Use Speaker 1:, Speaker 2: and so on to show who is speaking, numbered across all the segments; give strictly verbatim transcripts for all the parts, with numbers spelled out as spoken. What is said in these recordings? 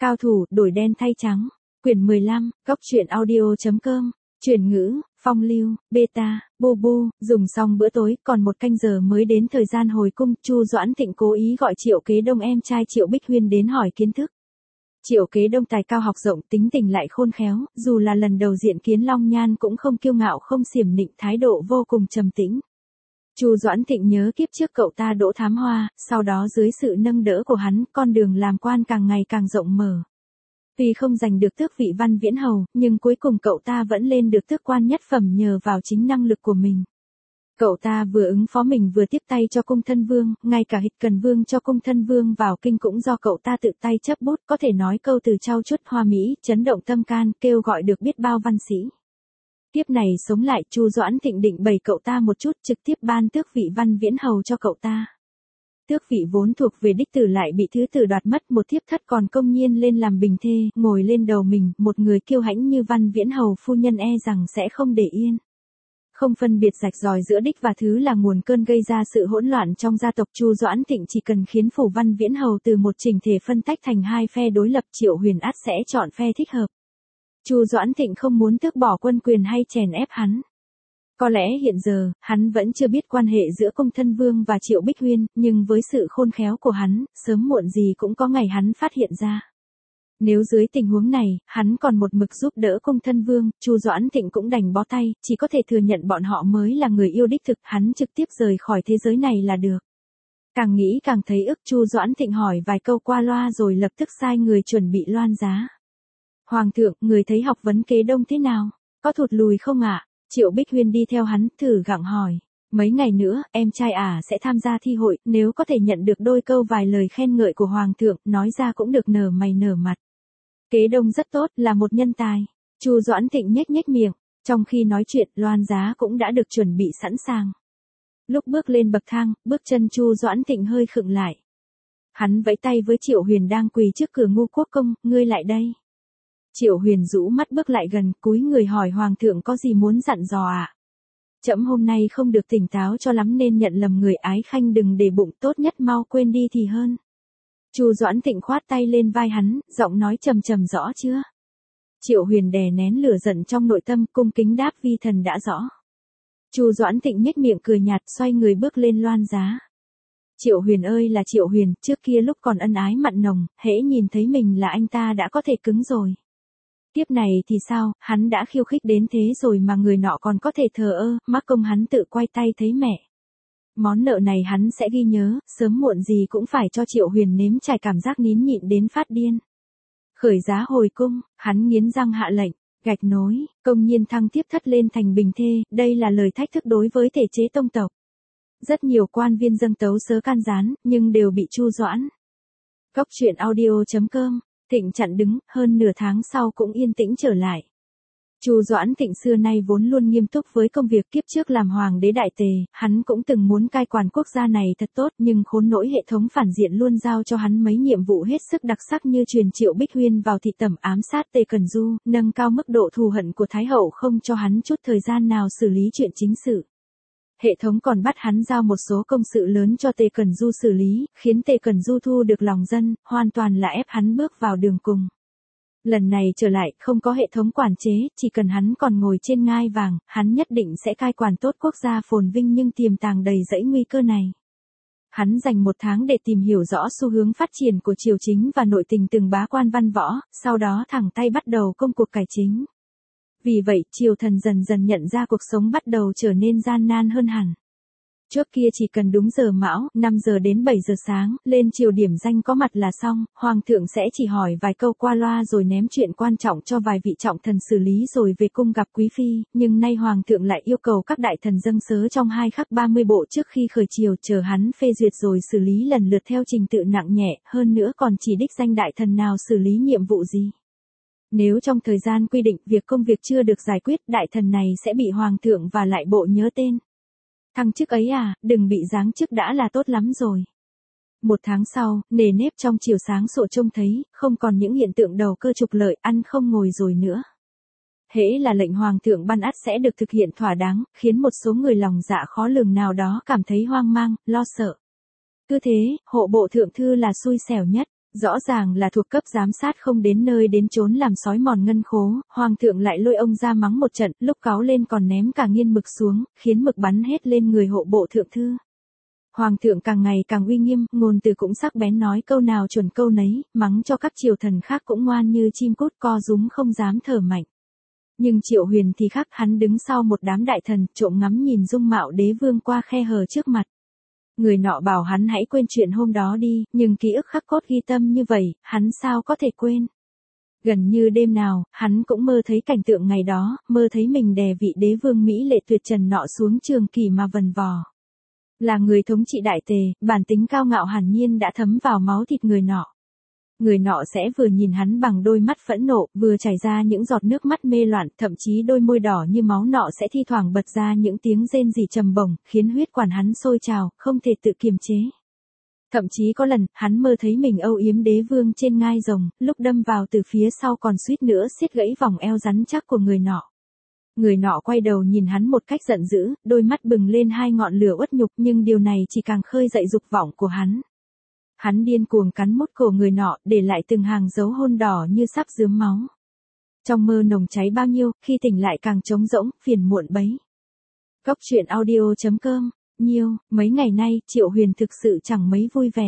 Speaker 1: Cao thủ, đổi đen thay trắng. Quyển mười lăm, góc truyện audio.com. Chuyển ngữ, phong lưu, beta, bu bu, dùng xong bữa tối, còn một canh giờ mới đến thời gian hồi cung. Chu Doãn Thịnh cố ý gọi Triệu Kế Đông em trai Triệu Bích Huyên đến hỏi kiến thức. Triệu Kế Đông tài cao học rộng, tính tình lại khôn khéo, dù là lần đầu diện kiến Long Nhan cũng không kiêu ngạo không xiểm nịnh, thái độ vô cùng trầm tĩnh. Chu Doãn Thịnh nhớ kiếp trước cậu ta đỗ thám hoa, sau đó dưới sự nâng đỡ của hắn, con đường làm quan càng ngày càng rộng mở. Tuy không giành được tước vị văn viễn hầu, nhưng cuối cùng cậu ta vẫn lên được tước quan nhất phẩm nhờ vào chính năng lực của mình. Cậu ta vừa ứng phó mình vừa tiếp tay cho cung thân vương, ngay cả Hịch Cần Vương cho cung thân vương vào kinh cũng do cậu ta tự tay chấp bút, có thể nói câu từ trau chuốt hoa mỹ, chấn động tâm can, kêu gọi được biết bao văn sĩ. Tiếp này sống lại, Chu Doãn Thịnh định bày cậu ta một chút, trực tiếp ban tước vị văn viễn hầu cho cậu ta. Tước vị vốn thuộc về đích tử lại bị thứ tử đoạt mất, một thiếp thất còn công nhiên lên làm bình thê, ngồi lên đầu mình, một người kiêu hãnh như văn viễn hầu phu nhân e rằng sẽ không để yên. Không phân biệt rạch ròi giữa đích và thứ là nguồn cơn gây ra sự hỗn loạn trong gia tộc. Chu Doãn Thịnh chỉ cần khiến phủ văn viễn hầu từ một chỉnh thể phân tách thành hai phe đối lập, Triệu Huyền ắt sẽ chọn phe thích hợp. Chu Doãn Thịnh không muốn tước bỏ quân quyền hay chèn ép hắn. Có lẽ hiện giờ, hắn vẫn chưa biết quan hệ giữa cung thân vương và Triệu Bích Huyên, nhưng với sự khôn khéo của hắn, sớm muộn gì cũng có ngày hắn phát hiện ra. Nếu dưới tình huống này, hắn còn một mực giúp đỡ cung thân vương, Chu Doãn Thịnh cũng đành bó tay, chỉ có thể thừa nhận bọn họ mới là người yêu đích thực, hắn trực tiếp rời khỏi thế giới này là được. Càng nghĩ càng thấy ức, Chu Doãn Thịnh hỏi vài câu qua loa rồi lập tức sai người chuẩn bị loan giá. Hoàng thượng, người thấy học vấn Kế Đông thế nào? Có thụt lùi không ạ? Triệu Bích Huyên đi theo hắn, thử gặng hỏi. Mấy ngày nữa, em trai ả à sẽ tham gia thi hội, nếu có thể nhận được đôi câu vài lời khen ngợi của Hoàng thượng, nói ra cũng được nở mày nở mặt. Kế Đông rất tốt, là một nhân tài. Chu Doãn Thịnh nhếch nhếch miệng, trong khi nói chuyện, loan giá cũng đã được chuẩn bị sẵn sàng. Lúc bước lên bậc thang, bước chân Chu Doãn Thịnh hơi khựng lại. Hắn vẫy tay với Triệu Huyền đang quỳ trước cửa Ngu Quốc Công, ngươi lại đây. Triệu Huyền rũ mắt bước lại gần, cúi người hỏi Hoàng thượng có gì muốn dặn dò ạ? À? Trẫm hôm nay không được tỉnh táo cho lắm nên nhận lầm người, ái khanh đừng để bụng, tốt nhất mau quên đi thì hơn. Chu Doãn Thịnh khoát tay lên vai hắn, giọng nói trầm trầm, rõ chưa? Triệu Huyền đè nén lửa giận trong nội tâm, cung kính đáp vi thần đã rõ. Chu Doãn Thịnh nhếch miệng cười nhạt, xoay người bước lên loan giá. Triệu Huyền ơi là Triệu Huyền, trước kia lúc còn ân ái mặn nồng, hễ nhìn thấy mình là anh ta đã có thể cứng rồi. Tiếp này thì sao, hắn đã khiêu khích đến thế rồi mà người nọ còn có thể thờ ơ, mắc công hắn tự quay tay thấy mẹ. Món nợ này hắn sẽ ghi nhớ, sớm muộn gì cũng phải cho Triệu Huyền nếm trải cảm giác nín nhịn đến phát điên. Khởi giá hồi cung, hắn nghiến răng hạ lệnh, gạch nối, công nhiên thăng tiếp thất lên thành bình thê, đây là lời thách thức đối với thể chế tông tộc. Rất nhiều quan viên dâng tấu sớ can gián, nhưng đều bị Chu Doãn. Góc truyện audio.com. Thịnh chặn đứng, hơn nửa tháng sau cũng yên tĩnh trở lại. Chu Doãn Thịnh xưa nay vốn luôn nghiêm túc với công việc, kiếp trước làm hoàng đế đại tề, hắn cũng từng muốn cai quản quốc gia này thật tốt, nhưng khốn nỗi hệ thống phản diện luôn giao cho hắn mấy nhiệm vụ hết sức đặc sắc như truyền Triệu Bích Huyên vào thị tẩm, ám sát Tề Cẩn Du, nâng cao mức độ thù hận của Thái hậu, không cho hắn chút thời gian nào xử lý chuyện chính sự. Hệ thống còn bắt hắn giao một số công sự lớn cho Tề Cẩn Du xử lý, khiến Tề Cẩn Du thu được lòng dân, hoàn toàn là ép hắn bước vào đường cùng. Lần này trở lại, không có hệ thống quản chế, chỉ cần hắn còn ngồi trên ngai vàng, hắn nhất định sẽ cai quản tốt quốc gia phồn vinh nhưng tiềm tàng đầy rẫy nguy cơ này. Hắn dành một tháng để tìm hiểu rõ xu hướng phát triển của triều chính và nội tình từng bá quan văn võ, sau đó thẳng tay bắt đầu công cuộc cải chính. Vì vậy, triều thần dần dần nhận ra cuộc sống bắt đầu trở nên gian nan hơn hẳn. Trước kia chỉ cần đúng giờ mão, năm giờ đến bảy giờ sáng, lên triều điểm danh có mặt là xong, Hoàng thượng sẽ chỉ hỏi vài câu qua loa rồi ném chuyện quan trọng cho vài vị trọng thần xử lý rồi về cung gặp quý phi, nhưng nay Hoàng thượng lại yêu cầu các đại thần dâng sớ trong hai khắc ba mươi bộ trước khi khởi triều, chờ hắn phê duyệt rồi xử lý lần lượt theo trình tự nặng nhẹ, hơn nữa còn chỉ đích danh đại thần nào xử lý nhiệm vụ gì. Nếu trong thời gian quy định việc công việc chưa được giải quyết, đại thần này sẽ bị Hoàng thượng và lại bộ nhớ tên. Thăng chức ấy à, đừng bị giáng chức đã là tốt lắm rồi. Một tháng sau, nề nếp trong chiều sáng sộ trông thấy, không còn những hiện tượng đầu cơ trục lợi, ăn không ngồi rồi nữa. Hễ là lệnh Hoàng thượng ban ắt sẽ được thực hiện thỏa đáng, khiến một số người lòng dạ khó lường nào đó cảm thấy hoang mang, lo sợ. Cứ thế, hộ bộ thượng thư là xui xẻo nhất. Rõ ràng là thuộc cấp giám sát không đến nơi đến chốn làm sói mòn ngân khố, hoàng thượng lại lôi ông ra mắng một trận, lúc cáu lên còn ném cả nghiên mực xuống, khiến mực bắn hết lên người hộ bộ thượng thư. Hoàng thượng càng ngày càng uy nghiêm, ngôn từ cũng sắc bén, nói câu nào chuẩn câu nấy, mắng cho các triều thần khác cũng ngoan như chim cút, co rúm không dám thở mạnh. Nhưng Triệu Huyền thì khác, hắn đứng sau một đám đại thần, trộm ngắm nhìn dung mạo đế vương qua khe hở trước mặt. Người nọ bảo hắn hãy quên chuyện hôm đó đi, nhưng ký ức khắc cốt ghi tâm như vậy, hắn sao có thể quên. Gần như đêm nào, hắn cũng mơ thấy cảnh tượng ngày đó, mơ thấy mình đè vị đế vương Mỹ lệ tuyệt trần nọ xuống trường kỷ mà vần vò. Là người thống trị đại tề, bản tính cao ngạo hẳn nhiên đã thấm vào máu thịt người nọ. Người nọ sẽ vừa nhìn hắn bằng đôi mắt phẫn nộ, vừa chảy ra những giọt nước mắt mê loạn, thậm chí đôi môi đỏ như máu nọ sẽ thi thoảng bật ra những tiếng rên rỉ trầm bổng, khiến huyết quản hắn sôi trào, không thể tự kiềm chế. Thậm chí có lần, hắn mơ thấy mình âu yếm đế vương trên ngai rồng, lúc đâm vào từ phía sau còn suýt nữa siết gãy vòng eo rắn chắc của người nọ. Người nọ quay đầu nhìn hắn một cách giận dữ, đôi mắt bừng lên hai ngọn lửa uất nhục, nhưng điều này chỉ càng khơi dậy dục vọng của hắn. Hắn điên cuồng cắn mút cổ người nọ, để lại từng hàng dấu hôn đỏ như sắp rướm máu. Trong mơ nồng cháy bao nhiêu, khi tỉnh lại càng trống rỗng, phiền muộn bấy. Góc truyện audio chấm com, nhiêu, mấy ngày nay, Triệu Huyền thực sự chẳng mấy vui vẻ.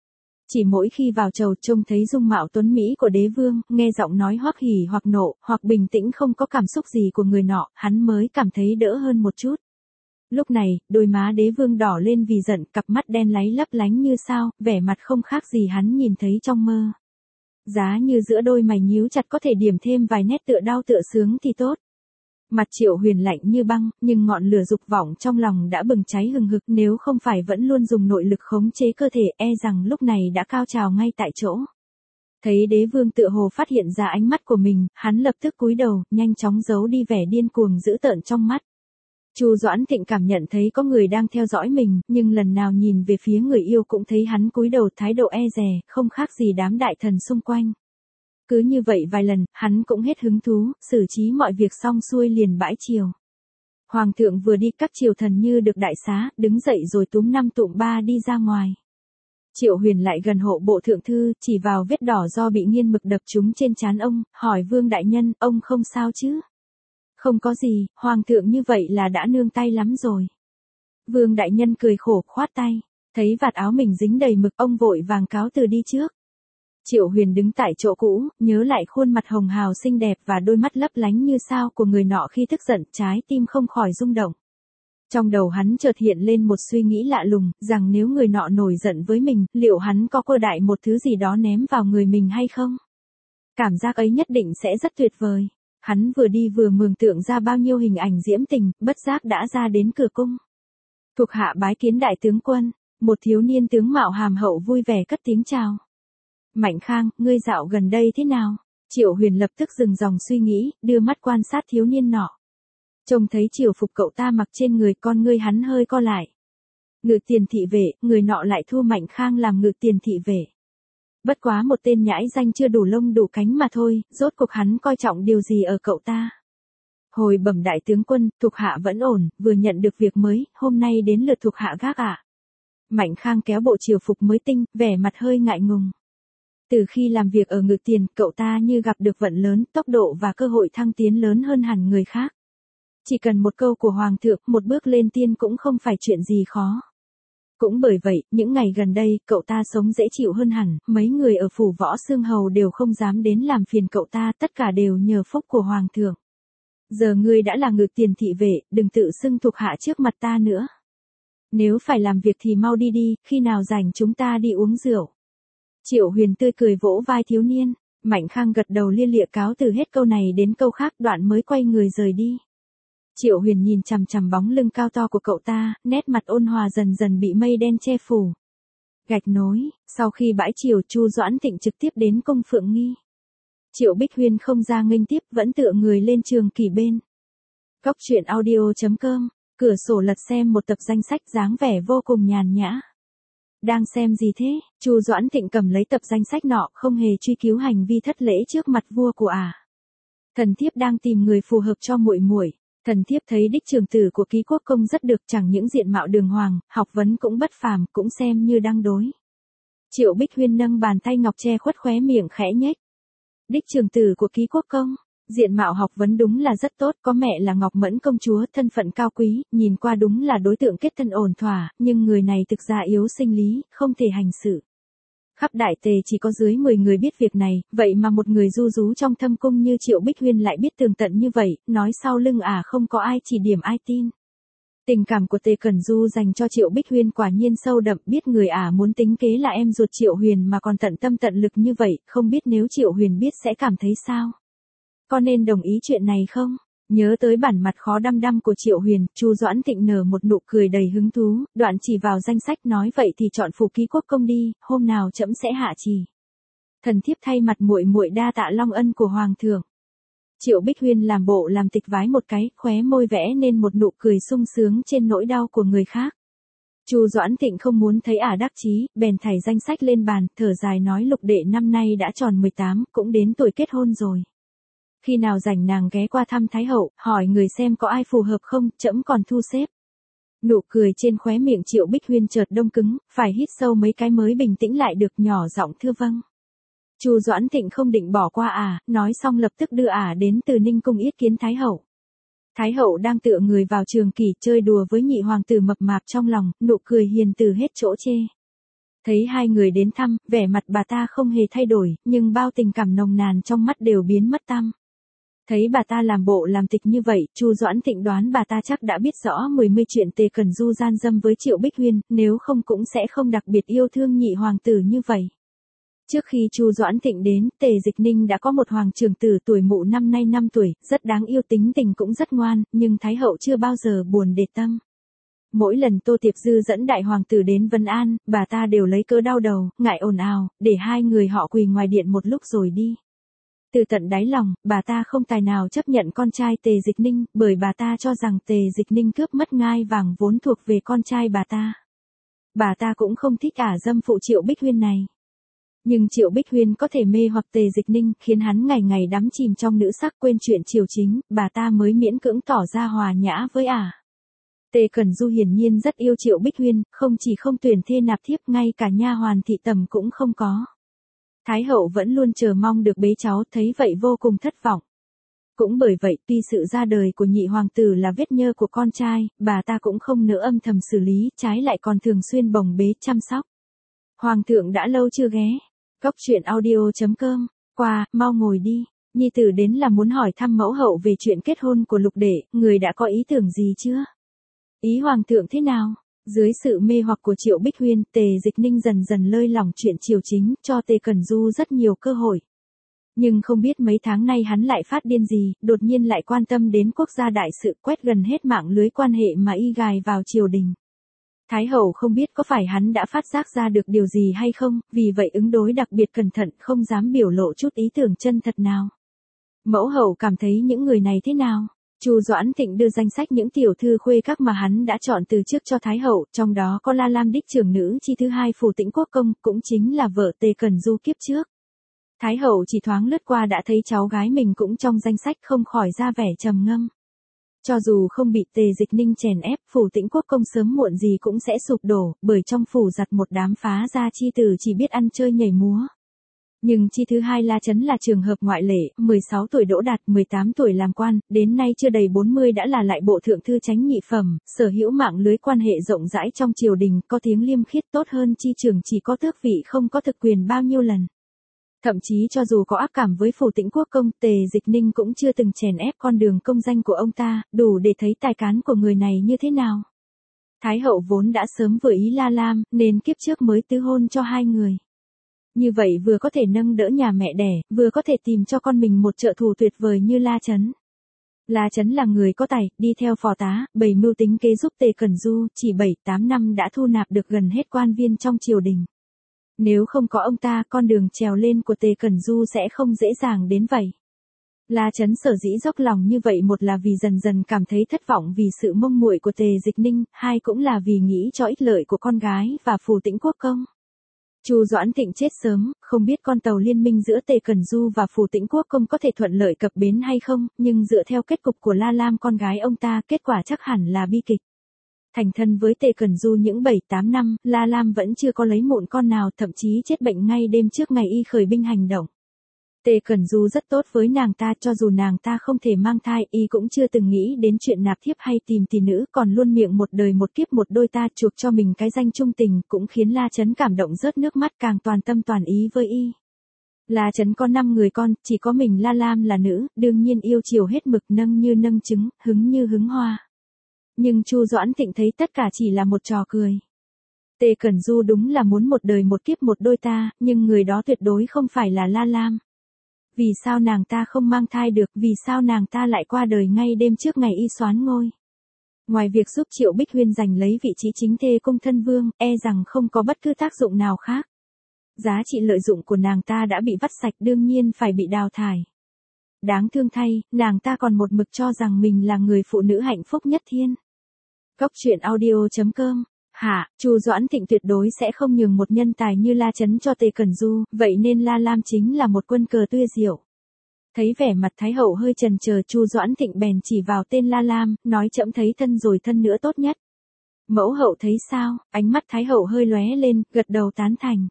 Speaker 1: Chỉ mỗi khi vào chầu trông thấy dung mạo tuấn Mỹ của đế vương, nghe giọng nói hoặc hỉ hoặc nộ, hoặc bình tĩnh không có cảm xúc gì của người nọ, hắn mới cảm thấy đỡ hơn một chút. Lúc này, đôi má đế vương đỏ lên vì giận, cặp mắt đen láy lấp lánh như sao, vẻ mặt không khác gì hắn nhìn thấy trong mơ. Giá như giữa đôi mày nhíu chặt có thể điểm thêm vài nét tựa đau tựa sướng thì tốt. Mặt Triệu Huyền lạnh như băng, nhưng ngọn lửa dục vọng trong lòng đã bừng cháy hừng hực, nếu không phải vẫn luôn dùng nội lực khống chế cơ thể, e rằng lúc này đã cao trào ngay tại chỗ. Thấy đế vương tựa hồ phát hiện ra ánh mắt của mình, hắn lập tức cúi đầu, nhanh chóng giấu đi vẻ điên cuồng dữ tợn trong mắt. Chu Doãn Thịnh cảm nhận thấy có người đang theo dõi mình, nhưng lần nào nhìn về phía người yêu cũng thấy hắn cúi đầu thái độ e dè, không khác gì đám đại thần xung quanh. Cứ như vậy vài lần, hắn cũng hết hứng thú, xử trí mọi việc xong xuôi liền bãi triều. Hoàng thượng vừa đi, các triều thần như được đại xá, đứng dậy rồi túm năm tụm ba đi ra ngoài. Triệu Huyền lại gần hộ bộ thượng thư, chỉ vào vết đỏ do bị nghiên mực đập trúng trên trán ông, hỏi Vương đại nhân, ông không sao chứ? Không có gì, hoàng thượng như vậy là đã nương tay lắm rồi. Vương đại nhân cười khổ khoát tay, thấy vạt áo mình dính đầy mực, ông vội vàng cáo từ đi trước. Triệu Huyền đứng tại chỗ cũ, nhớ lại khuôn mặt hồng hào xinh đẹp và đôi mắt lấp lánh như sao của người nọ khi tức giận, trái tim không khỏi rung động. Trong đầu hắn chợt hiện lên một suy nghĩ lạ lùng, rằng nếu người nọ nổi giận với mình, liệu hắn có cơ đại một thứ gì đó ném vào người mình hay không? Cảm giác ấy nhất định sẽ rất tuyệt vời. Hắn vừa đi vừa mường tượng ra bao nhiêu hình ảnh diễm tình, bất giác đã ra đến cửa cung. Thuộc hạ bái kiến đại tướng quân, một thiếu niên tướng mạo hàm hậu vui vẻ cất tiếng chào. Mạnh Khang, ngươi dạo gần đây thế nào? Triệu Huyền lập tức dừng dòng suy nghĩ, đưa mắt quan sát thiếu niên nọ. Trông thấy triều phục cậu ta mặc trên người, con ngươi hắn hơi co lại. Ngự tiền thị vệ, người nọ lại thu Mạnh Khang làm ngự tiền thị vệ. Bất quá một tên nhãi danh chưa đủ lông đủ cánh mà thôi, rốt cuộc hắn coi trọng điều gì ở cậu ta. Hồi bẩm đại tướng quân, thuộc hạ vẫn ổn, vừa nhận được việc mới, hôm nay đến lượt thuộc hạ gác ạ. Mạnh Khang kéo bộ triều phục mới tinh, vẻ mặt hơi ngại ngùng. Từ khi làm việc ở ngự tiền, cậu ta như gặp được vận lớn, tốc độ và cơ hội thăng tiến lớn hơn hẳn người khác. Chỉ cần một câu của hoàng thượng, một bước lên tiên cũng không phải chuyện gì khó. Cũng bởi vậy, những ngày gần đây, cậu ta sống dễ chịu hơn hẳn, mấy người ở phủ Võ Xương Hầu đều không dám đến làm phiền cậu ta, tất cả đều nhờ phúc của hoàng thượng. Giờ ngươi đã là ngự tiền thị vệ, đừng tự xưng thuộc hạ trước mặt ta nữa. Nếu phải làm việc thì mau đi đi, khi nào rảnh chúng ta đi uống rượu. Triệu Huyền tươi cười vỗ vai thiếu niên, Mạnh Khang gật đầu lia lịa cáo từ hết câu này đến câu khác, đoạn mới quay người rời đi. Triệu Huyền nhìn chằm chằm bóng lưng cao to của cậu ta, nét mặt ôn hòa dần dần bị mây đen che phủ. Gạch nối, sau khi bãi triều, Chu Doãn Thịnh trực tiếp đến cung Phượng Nghi. Triệu Bích Huyên không ra nghênh tiếp, vẫn tựa người lên trường kỷ bên. Góc truyện audio chấm com, cửa sổ lật xem một tập danh sách dáng vẻ vô cùng nhàn nhã. Đang xem gì thế? Chu Doãn Thịnh cầm lấy tập danh sách nọ, không hề truy cứu hành vi thất lễ trước mặt vua của ả. À. Thần thiếp đang tìm người phù hợp cho muội muội. Thần thiếp thấy đích trưởng tử của Ký Quốc Công rất được, chẳng những diện mạo đường hoàng, học vấn cũng bất phàm, cũng xem như đăng đối. Triệu Bích Huyên nâng bàn tay ngọc che khuất khóe miệng khẽ nhếch. Đích trường tử của ký quốc công, diện mạo học vấn đúng là rất tốt, có mẹ là Ngọc Mẫn công chúa, thân phận cao quý, nhìn qua đúng là đối tượng kết thân ổn thỏa, nhưng người này thực ra yếu sinh lý, không thể hành sự. Khắp Đại Tề chỉ có dưới mười người biết việc này, vậy mà một người du rú trong thâm cung như Triệu Bích Huyên lại biết tường tận như vậy, nói sau lưng ả không có ai chỉ điểm ai tin. Tình cảm của Tề Cẩn Du dành cho Triệu Bích Huyên quả nhiên sâu đậm, biết người ả muốn tính kế là em ruột Triệu Huyền mà còn tận tâm tận lực như vậy, không biết nếu Triệu Huyền biết sẽ cảm thấy sao? Có nên đồng ý chuyện này không? Nhớ tới bản mặt khó đăm đăm của Triệu Huyền, Chu Doãn Thịnh nở một nụ cười đầy hứng thú, đoạn chỉ vào danh sách nói vậy thì chọn phủ ký quốc công đi, hôm nào trẫm sẽ hạ chỉ. Thần thiếp thay mặt muội muội đa tạ long ân của hoàng thượng. Triệu Bích Huyên làm bộ làm tịch vái một cái, khóe môi vẽ nên một nụ cười sung sướng trên nỗi đau của người khác. Chu Doãn Thịnh không muốn thấy ả đắc chí, bèn thảy danh sách lên bàn, thở dài nói Lục đệ năm nay đã tròn mười tám, cũng đến tuổi kết hôn rồi. Khi nào rảnh nàng ghé qua thăm Thái hậu, hỏi người xem có ai phù hợp không, trẫm còn thu xếp. Nụ cười trên khóe miệng Triệu Bích Huyên chợt đông cứng, phải hít sâu mấy cái mới bình tĩnh lại được, nhỏ giọng thưa vâng. Chu Doãn Thịnh không định bỏ qua ả, nói xong lập tức đưa ả đến Từ Ninh cung yết kiến Thái hậu. Thái hậu đang tựa người vào trường kỷ chơi đùa với nhị hoàng tử mập mạp trong lòng, nụ cười hiền từ hết chỗ chê. Thấy hai người đến thăm, vẻ mặt bà ta không hề thay đổi, nhưng bao tình cảm nồng nàn trong mắt đều biến mất tăm. Thấy bà ta làm bộ làm tịch như vậy, Chu Doãn Thịnh đoán bà ta chắc đã biết rõ mười mươi chuyện Tề Cẩn Du gian dâm với Triệu Bích Huyên, nếu không cũng sẽ không đặc biệt yêu thương nhị hoàng tử như vậy. Trước khi Chu Doãn Thịnh đến, Tề Dịch Ninh đã có một hoàng trưởng tử tuổi mụ năm nay năm tuổi, rất đáng yêu, tính tình cũng rất ngoan, nhưng Thái hậu chưa bao giờ buồn để tâm. Mỗi lần Tô Tiệp Dư dẫn đại hoàng tử đến Vân An, bà ta đều lấy cớ đau đầu, ngại ồn ào, để hai người họ quỳ ngoài điện một lúc rồi đi. Từ tận đáy lòng, bà ta không tài nào chấp nhận con trai Tề Dịch Ninh, bởi bà ta cho rằng Tề Dịch Ninh cướp mất ngai vàng vốn thuộc về con trai bà ta. Bà ta cũng không thích ả dâm phụ Triệu Bích Huyên này. Nhưng Triệu Bích Huyên có thể mê hoặc Tề Dịch Ninh, khiến hắn ngày ngày đắm chìm trong nữ sắc quên chuyện triều chính, bà ta mới miễn cưỡng tỏ ra hòa nhã với ả. Tề Cẩn Du hiển nhiên rất yêu Triệu Bích Huyên, không chỉ không tuyển thê nạp thiếp, ngay cả nha hoàn thị tầm cũng không có. Thái hậu vẫn luôn chờ mong được bế cháu, thấy vậy vô cùng thất vọng. Cũng bởi vậy, tuy sự ra đời của nhị hoàng tử là vết nhơ của con trai, bà ta cũng không nỡ âm thầm xử lý, trái lại còn thường xuyên bồng bế chăm sóc. Hoàng thượng đã lâu chưa ghé. Góc truyện audio chấm com, qua, mau ngồi đi. Nhi tử đến là muốn hỏi thăm mẫu hậu về chuyện kết hôn của Lục đệ, người đã có ý tưởng gì chưa? Ý hoàng thượng thế nào? Dưới sự mê hoặc của Triệu Bích Huyên, Tề Dịch Ninh dần dần lơi lỏng chuyện triều chính, cho Tề Cẩn Du rất nhiều cơ hội. Nhưng không biết mấy tháng nay hắn lại phát điên gì, đột nhiên lại quan tâm đến quốc gia đại sự, quét gần hết mạng lưới quan hệ mà y gài vào triều đình. Thái hậu không biết có phải hắn đã phát giác ra được điều gì hay không, vì vậy ứng đối đặc biệt cẩn thận, không dám biểu lộ chút ý tưởng chân thật nào. Mẫu hậu cảm thấy những người này thế nào? Chu Doãn Thịnh đưa danh sách những tiểu thư khuê các mà hắn đã chọn từ trước cho Thái hậu, trong đó có La Lam đích trưởng nữ chi thứ hai Phù Tĩnh Quốc công, cũng chính là vợ Tề Cẩn Du kiếp trước. Thái hậu chỉ thoáng lướt qua đã thấy cháu gái mình cũng trong danh sách, không khỏi ra vẻ trầm ngâm. Cho dù không bị Tề Dịch Ninh chèn ép, Phù Tĩnh Quốc công sớm muộn gì cũng sẽ sụp đổ, bởi trong phủ giặt một đám phá gia chi tử chỉ biết ăn chơi nhảy múa. Nhưng chi thứ hai La Chấn là trường hợp ngoại lệ, mười sáu tuổi đỗ đạt, mười tám tuổi làm quan, đến nay chưa đầy bốn mươi đã là lại bộ thượng thư chánh nhị phẩm, sở hữu mạng lưới quan hệ rộng rãi trong triều đình, có tiếng liêm khiết tốt hơn chi trường chỉ có tước vị không có thực quyền bao nhiêu lần. Thậm chí cho dù có ác cảm với Phù Tĩnh Quốc công, Tề Dịch Ninh cũng chưa từng chèn ép con đường công danh của ông ta, đủ để thấy tài cán của người này như thế nào. Thái hậu vốn đã sớm vừa ý La Lam, nên kiếp trước mới tứ hôn cho hai người. Như vậy vừa có thể nâng đỡ nhà mẹ đẻ, vừa có thể tìm cho con mình một trợ thủ tuyệt vời như La Chấn. La Chấn là người có tài, đi theo phò tá, bày mưu tính kế giúp Tề Cẩn Du, chỉ bảy tám năm đã thu nạp được gần hết quan viên trong triều đình. Nếu không có ông ta, con đường trèo lên của Tề Cẩn Du sẽ không dễ dàng đến vậy. La Chấn sở dĩ dốc lòng như vậy, một là vì dần dần cảm thấy thất vọng vì sự mông muội của Tề Dịch Ninh, hai cũng là vì nghĩ cho ích lợi của con gái và Phù Tĩnh Quốc công. Chu Doãn Thịnh chết sớm, không biết con tàu liên minh giữa Tề Cẩn Du và Phù Tĩnh Quốc công có thể thuận lợi cập bến hay không, nhưng dựa theo kết cục của La Lam con gái ông ta, kết quả chắc hẳn là bi kịch. Thành thân với Tề Cẩn Du những bảy tám năm, La Lam vẫn chưa có lấy mụn con nào, thậm chí chết bệnh ngay đêm trước ngày y khởi binh hành động. Tề Cẩn Du rất tốt với nàng ta, cho dù nàng ta không thể mang thai, y cũng chưa từng nghĩ đến chuyện nạp thiếp hay tìm tỷ nữ, còn luôn miệng một đời một kiếp một đôi ta chuộc cho mình cái danh trung tình, cũng khiến La Chấn cảm động rớt nước mắt, càng toàn tâm toàn ý với y. La Chấn có năm người con, chỉ có mình La Lam là nữ, đương nhiên yêu chiều hết mực, nâng như nâng trứng, hứng như hứng hoa. Nhưng Chu Doãn Thịnh thấy tất cả chỉ là một trò cười. Tề Cẩn Du đúng là muốn một đời một kiếp một đôi ta, nhưng người đó tuyệt đối không phải là La Lam. Vì sao nàng ta không mang thai được, vì sao nàng ta lại qua đời ngay đêm trước ngày y soán ngôi? Ngoài việc giúp Triệu Bích Huyên giành lấy vị trí chính thê cung thân vương, e rằng không có bất cứ tác dụng nào khác. Giá trị lợi dụng của nàng ta đã bị vắt sạch, đương nhiên phải bị đào thải. Đáng thương thay, nàng ta còn một mực cho rằng mình là người phụ nữ hạnh phúc nhất thiên. Góc truyện audio chấm com. Hả, Chu Doãn Thịnh tuyệt đối sẽ không nhường một nhân tài như La Chấn cho Tề Cẩn Du, vậy nên La Lam chính là một quân cờ tuya diệu. Thấy vẻ mặt Thái hậu hơi chần chờ, Chu Doãn Thịnh bèn chỉ vào tên La Lam, nói trẫm thấy thân rồi thân nữa tốt nhất. Mẫu hậu thấy sao? Ánh mắt Thái hậu hơi lóe lên, gật đầu tán thành.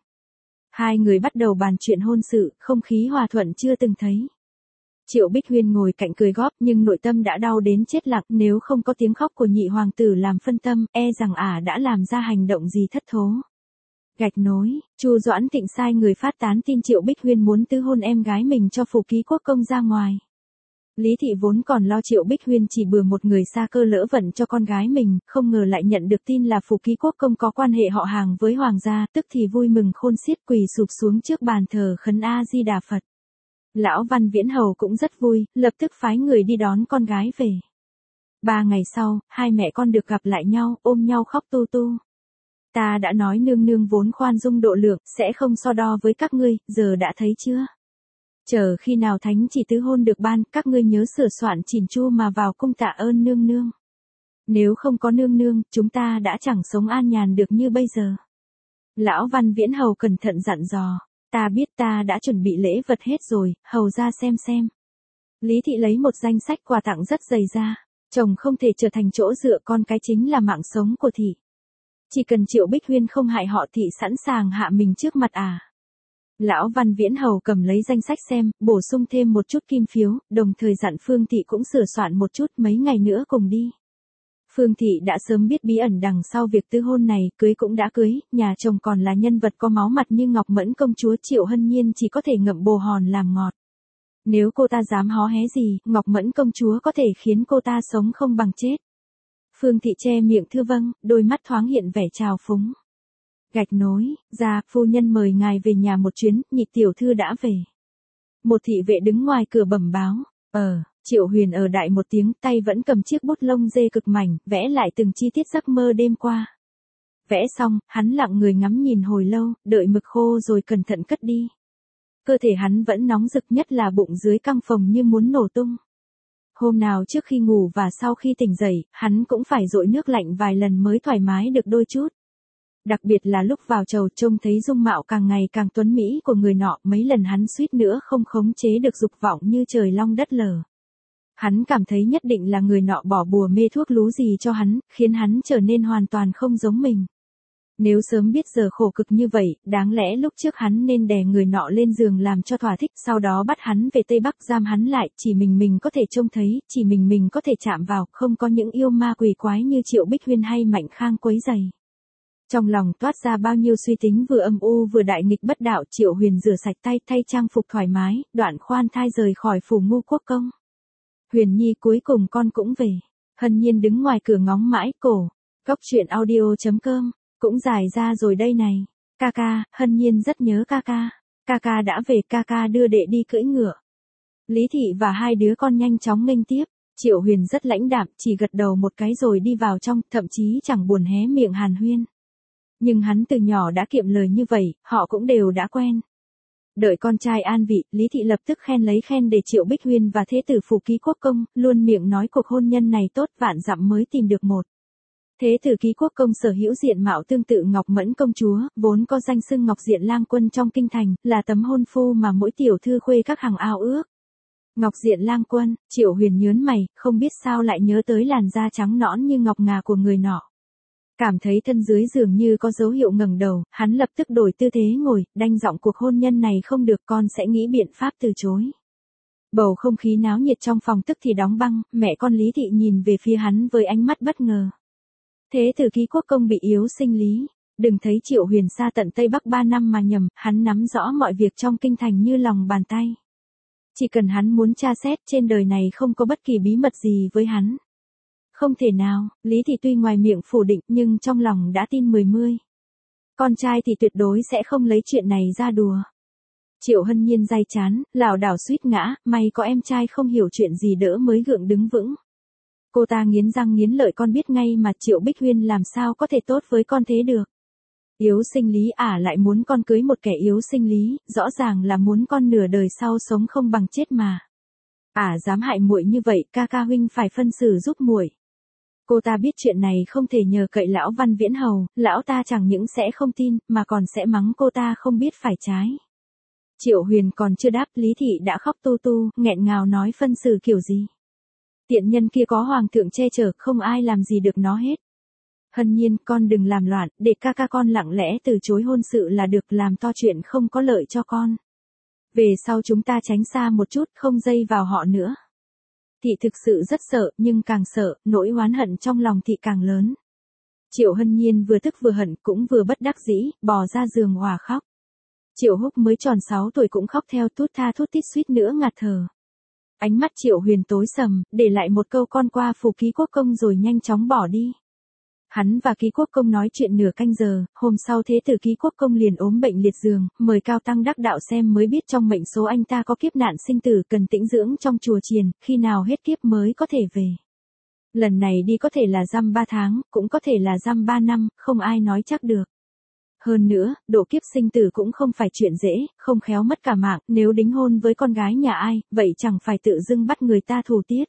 Speaker 1: Hai người bắt đầu bàn chuyện hôn sự, không khí hòa thuận chưa từng thấy. Triệu Bích Huyên ngồi cạnh cười góp, nhưng nội tâm đã đau đến chết lặng, nếu không có tiếng khóc của nhị hoàng tử làm phân tâm, e rằng ả đã làm ra hành động gì thất thố. Gạch nối, Chu Doãn Thịnh sai người phát tán tin Triệu Bích Huyên muốn tứ hôn em gái mình cho Phù Ký Quốc công ra ngoài. Lý thị vốn còn lo Triệu Bích Huyên chỉ bừa một người xa cơ lỡ vận cho con gái mình, không ngờ lại nhận được tin là Phù Ký Quốc công có quan hệ họ hàng với hoàng gia, tức thì vui mừng khôn xiết, quỳ sụp xuống trước bàn thờ khấn A Di Đà Phật. Lão Văn Viễn Hầu cũng rất vui, lập tức phái người đi đón con gái về. Ba ngày sau, hai mẹ con được gặp lại nhau, ôm nhau khóc tu tu. Ta đã nói nương nương vốn khoan dung độ lượng, sẽ không so đo với các ngươi, giờ đã thấy chưa? Chờ khi nào thánh chỉ tứ hôn được ban, các ngươi nhớ sửa soạn chỉn chu mà vào cung tạ ơn nương nương. Nếu không có nương nương, chúng ta đã chẳng sống an nhàn được như bây giờ. Lão Văn Viễn Hầu cẩn thận dặn dò. Ta biết, ta đã chuẩn bị lễ vật hết rồi, hầu ra xem xem. Lý thị lấy một danh sách quà tặng rất dày ra. Chồng không thể trở thành chỗ dựa, con cái chính là mạng sống của thị. Chỉ cần Triệu Bích Huyên không hại họ, thị sẵn sàng hạ mình trước mặt à. Lão Văn Viễn Hầu cầm lấy danh sách xem, bổ sung thêm một chút kim phiếu, đồng thời dặn Phương thị cũng sửa soạn một chút, mấy ngày nữa cùng đi. Phương thị đã sớm biết bí ẩn đằng sau việc tứ hôn này, cưới cũng đã cưới, nhà chồng còn là nhân vật có máu mặt như Ngọc Mẫn công chúa, Triệu Hân Nhiên chỉ có thể ngậm bồ hòn làm ngọt. Nếu cô ta dám hó hé gì, Ngọc Mẫn công chúa có thể khiến cô ta sống không bằng chết. Phương thị che miệng thưa vâng, đôi mắt thoáng hiện vẻ trào phúng. Gạch nối, ra, phu nhân mời ngài về nhà một chuyến, nhị tiểu thư đã về. Một thị vệ đứng ngoài cửa bẩm báo, ờ. Triệu Huyền ở đại một tiếng, tay vẫn cầm chiếc bút lông dê cực mảnh, vẽ lại từng chi tiết giấc mơ đêm qua. Vẽ xong, hắn lặng người ngắm nhìn hồi lâu, đợi mực khô rồi cẩn thận cất đi. Cơ thể hắn vẫn nóng rực, nhất là bụng dưới căng phồng như muốn nổ tung. Hôm nào trước khi ngủ và sau khi tỉnh dậy, hắn cũng phải dội nước lạnh vài lần mới thoải mái được đôi chút. Đặc biệt là lúc vào chầu, trông thấy dung mạo càng ngày càng tuấn mỹ của người nọ, mấy lần hắn suýt nữa không khống chế được dục vọng như trời long đất lở. Hắn cảm thấy nhất định là người nọ bỏ bùa mê thuốc lú gì cho hắn, khiến hắn trở nên hoàn toàn không giống mình. Nếu sớm biết giờ khổ cực như vậy, đáng lẽ lúc trước hắn nên đè người nọ lên giường làm cho thỏa thích, sau đó bắt hắn về Tây Bắc giam hắn lại, chỉ mình mình có thể trông thấy, chỉ mình mình có thể chạm vào, không có những yêu ma quỷ quái như Triệu Bích Huyên hay Mạnh Khang quấy rầy. Trong lòng toát ra bao nhiêu suy tính vừa âm u vừa đại nghịch bất đạo, Triệu Huyền rửa sạch tay, thay trang phục thoải mái, đoạn khoan thai rời khỏi phủ Ngu Quốc công. Huyền Nhi, cuối cùng con cũng về. Hân Nhiên đứng ngoài cửa ngóng mãi cổ. Góc truyện audio chấm com. Cũng dài ra rồi đây này. Ca ca, Hân Nhiên rất nhớ ca ca. Ca ca đã về, ca ca đưa đệ đi cưỡi ngựa. Lý thị và hai đứa con nhanh chóng nghênh tiếp. Triệu Huyền rất lãnh đạm, chỉ gật đầu một cái rồi đi vào trong, thậm chí chẳng buồn hé miệng hàn huyên. Nhưng hắn từ nhỏ đã kiệm lời như vậy, họ cũng đều đã quen. Đợi con trai an vị, Lý thị lập tức khen lấy khen để Triệu Bích Huyên và thế tử Phù Ký Quốc công, luôn miệng nói cuộc hôn nhân này tốt, vạn dặm mới tìm được một. Thế tử Ký Quốc công sở hữu diện mạo tương tự Ngọc Mẫn công chúa, vốn có danh xưng Ngọc Diện Lang Quân trong kinh thành, là tấm hôn phu mà mỗi tiểu thư khuê các hàng ao ước. Ngọc Diện Lang Quân, Triệu Huyền nhớn mày, không biết sao lại nhớ tới làn da trắng nõn như ngọc ngà của người nọ. Cảm thấy thân dưới dường như có dấu hiệu ngẩng đầu, hắn lập tức đổi tư thế ngồi, đanh giọng cuộc hôn nhân này không được, con sẽ nghĩ biện pháp từ chối. Bầu không khí náo nhiệt trong phòng tức thì đóng băng, mẹ con Lý Thị nhìn về phía hắn với ánh mắt bất ngờ. Thế tử Ký Quốc Công bị yếu sinh lý, đừng thấy Triệu Huyền xa tận Tây Bắc ba năm mà nhầm, hắn nắm rõ mọi việc trong kinh thành như lòng bàn tay. Chỉ cần hắn muốn tra xét, trên đời này không có bất kỳ bí mật gì với hắn. Không thể nào, Lý Thị tuy ngoài miệng phủ định nhưng trong lòng đã tin mười mươi. Con trai thì tuyệt đối sẽ không lấy chuyện này ra đùa. Triệu Hân Nhiên day chán, lảo đảo suýt ngã, may có em trai không hiểu chuyện gì đỡ mới gượng đứng vững. Cô ta nghiến răng nghiến lợi, con biết ngay mà Triệu Bích Huyên làm sao có thể tốt với con thế được. Yếu sinh lý ả lại muốn con cưới một kẻ yếu sinh lý, rõ ràng là muốn con nửa đời sau sống không bằng chết mà. Ả dám hại muội như vậy, ca ca huynh phải phân xử giúp muội. Cô ta biết chuyện này không thể nhờ cậy lão Văn Viễn Hầu, lão ta chẳng những sẽ không tin, mà còn sẽ mắng cô ta không biết phải trái. Triệu Huyền còn chưa đáp, Lý Thị đã khóc tu tu, nghẹn ngào nói phân xử kiểu gì. Tiện nhân kia có hoàng thượng che chở, không ai làm gì được nó hết. Hân Nhiên, con đừng làm loạn, để ca ca con lặng lẽ từ chối hôn sự là được, làm to chuyện không có lợi cho con. Về sau chúng ta tránh xa một chút, không dây vào họ nữa. Thị thực sự rất sợ, nhưng càng sợ, nỗi oán hận trong lòng thị càng lớn. Triệu Hân Nhiên vừa tức vừa hận, cũng vừa bất đắc dĩ, bò ra giường òa khóc. Triệu Húc mới tròn sáu tuổi cũng khóc theo, thút tha thút tít suýt nữa ngạt thở. Ánh mắt Triệu Huyền tối sầm, để lại một câu con qua phủ Ký Quốc Công rồi nhanh chóng bỏ đi. Hắn và Ký Quốc Công nói chuyện nửa canh giờ, hôm sau thế tử Ký Quốc Công liền ốm bệnh liệt giường, mời Cao Tăng đắc đạo xem mới biết trong mệnh số anh ta có kiếp nạn sinh tử cần tĩnh dưỡng trong chùa chiền, khi nào hết kiếp mới có thể về. Lần này đi có thể là giam ba tháng, cũng có thể là giam ba năm, không ai nói chắc được. Hơn nữa, độ kiếp sinh tử cũng không phải chuyện dễ, không khéo mất cả mạng, nếu đính hôn với con gái nhà ai, vậy chẳng phải tự dưng bắt người ta thù tiết.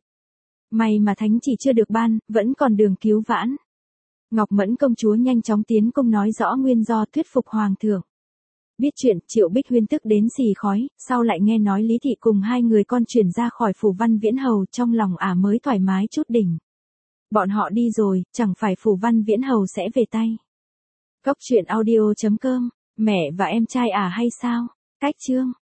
Speaker 1: May mà thánh chỉ chưa được ban, vẫn còn đường cứu vãn. Ngọc Mẫn công chúa nhanh chóng tiến cung nói rõ nguyên do, thuyết phục hoàng thượng. Biết chuyện, Triệu Bích Huyên tức đến xì khói, sau lại nghe nói Lý Thị cùng hai người con chuyển ra khỏi phủ Văn Viễn Hầu, trong lòng ả mới thoải mái chút đỉnh. Bọn họ đi rồi, chẳng phải phủ Văn Viễn Hầu sẽ về tay. Góc truyện audio chấm com, mẹ và em trai ả hay sao? Cách chương